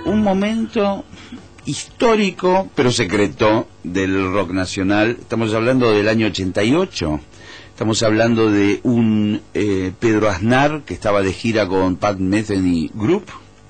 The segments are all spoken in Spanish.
un momento histórico pero secreto del rock nacional. Estamos hablando del año 88. Estamos hablando de un Pedro Aznar que estaba de gira con Pat Metheny Group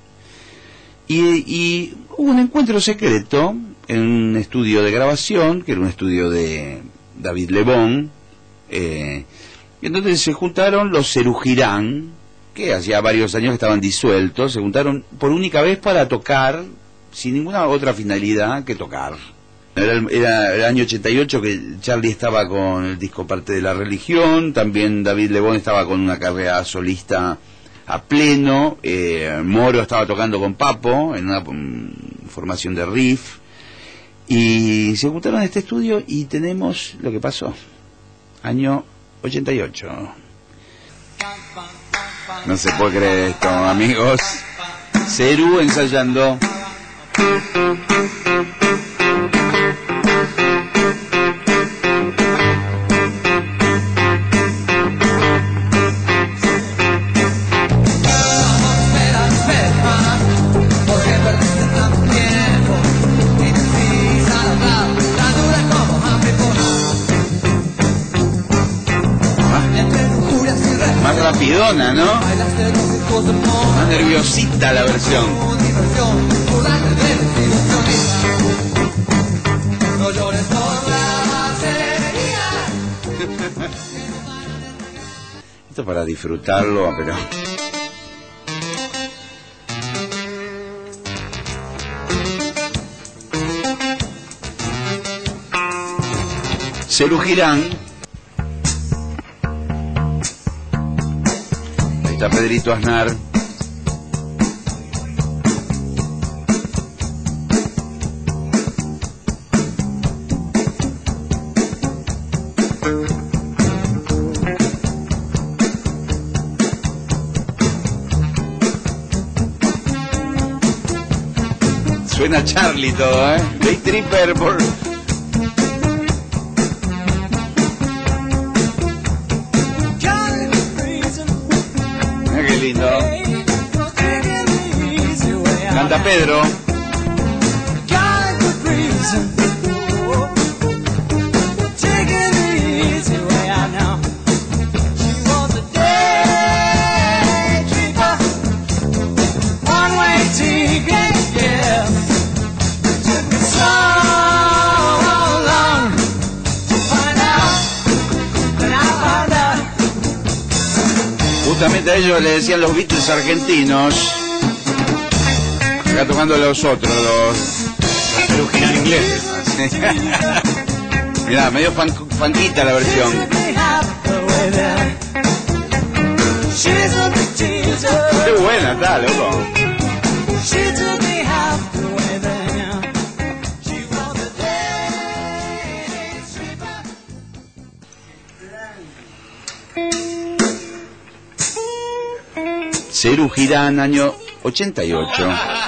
y hubo un encuentro secreto en un estudio de grabación, que era un estudio de David Lebón, y entonces se juntaron los Cerugirán, que hacía varios años que estaban disueltos, se juntaron por única vez para tocar, sin ninguna otra finalidad que tocar. Era el año 88 que Charlie estaba con el disco Parte de la Religión, también David Lebón estaba con una carrera solista a pleno, Moro estaba tocando con Papo en una formación de riff, y se juntaron en este estudio y tenemos lo que pasó, año 88. No se puede creer esto, amigos. Cerú ensayando. Más rapidona, ¿no? Más nerviosita la versión. Esto para disfrutarlo, pero... Cerugirán. Ahí está Pedrito Aznar. Suena Charlie todo, ¿eh? Day Tripper por... Mira qué lindo. Canta Pedro. Justamente a ellos le decían los Beatles argentinos. Acá tocando los otros, los Cerugirán ingleses. Mirá, medio fanquita la versión. Qué buena está, loco. Cerugirán, año 88.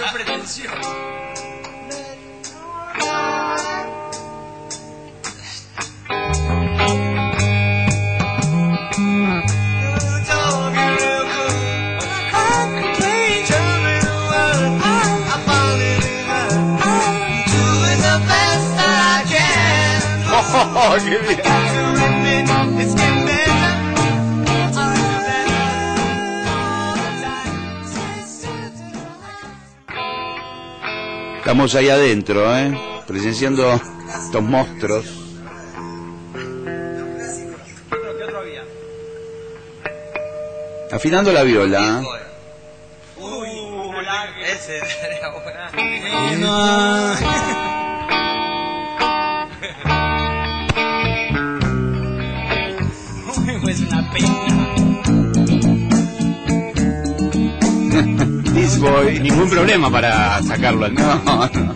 Oh, qué bien. Estamos ahí adentro, presenciando estos monstruos. Afinando la viola. Ese sería buena. Es una pena. This boy. Ningún problema para sacarlo al No, no.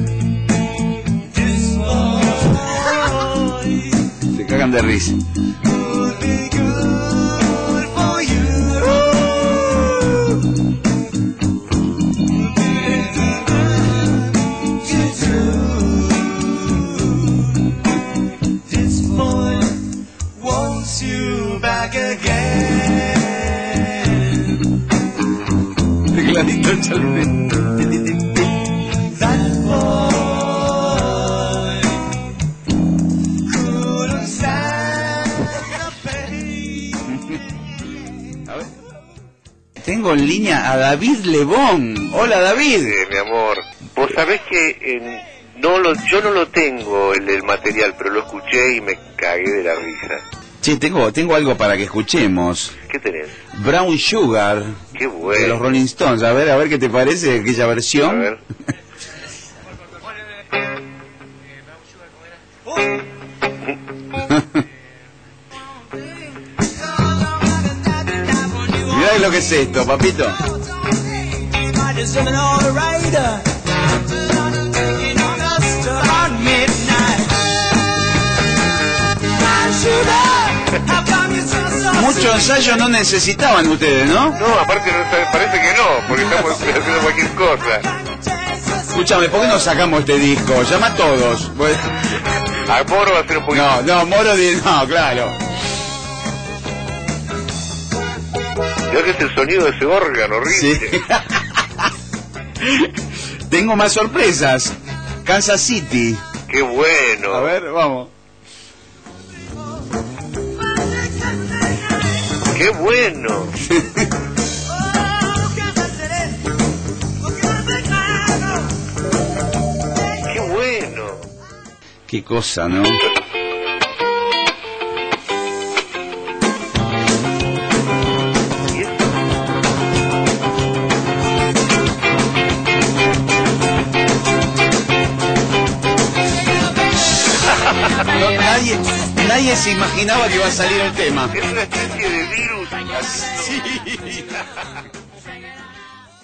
Se cagan de risa. Tecladito, Charlie. en línea a David Lebón. Hola, David. Mi amor, vos sabés que yo no lo tengo el material, pero lo escuché y me cagué de la risa. Che, tengo algo para que escuchemos. ¿Qué tenés? Brown Sugar. Qué bueno. De los Rolling Stones. A ver qué te parece aquella versión. A ver. Mirá lo que es esto, papito. Mucho ensayo no necesitaban ustedes, ¿no? No, aparte parece que no, porque estamos haciendo cualquier cosa. Escúchame, ¿por qué no sacamos este disco? Llama a todos. A Moro va a ser un poquito. No, Moro, no, claro. Creo que es el sonido de ese órgano horrible. Sí. Tengo más sorpresas. Kansas City. Qué bueno. A ver, vamos. Qué bueno. Qué bueno. Qué cosa, ¿no? Nadie se imaginaba que iba a salir el tema. Es una especie de virus. Sí.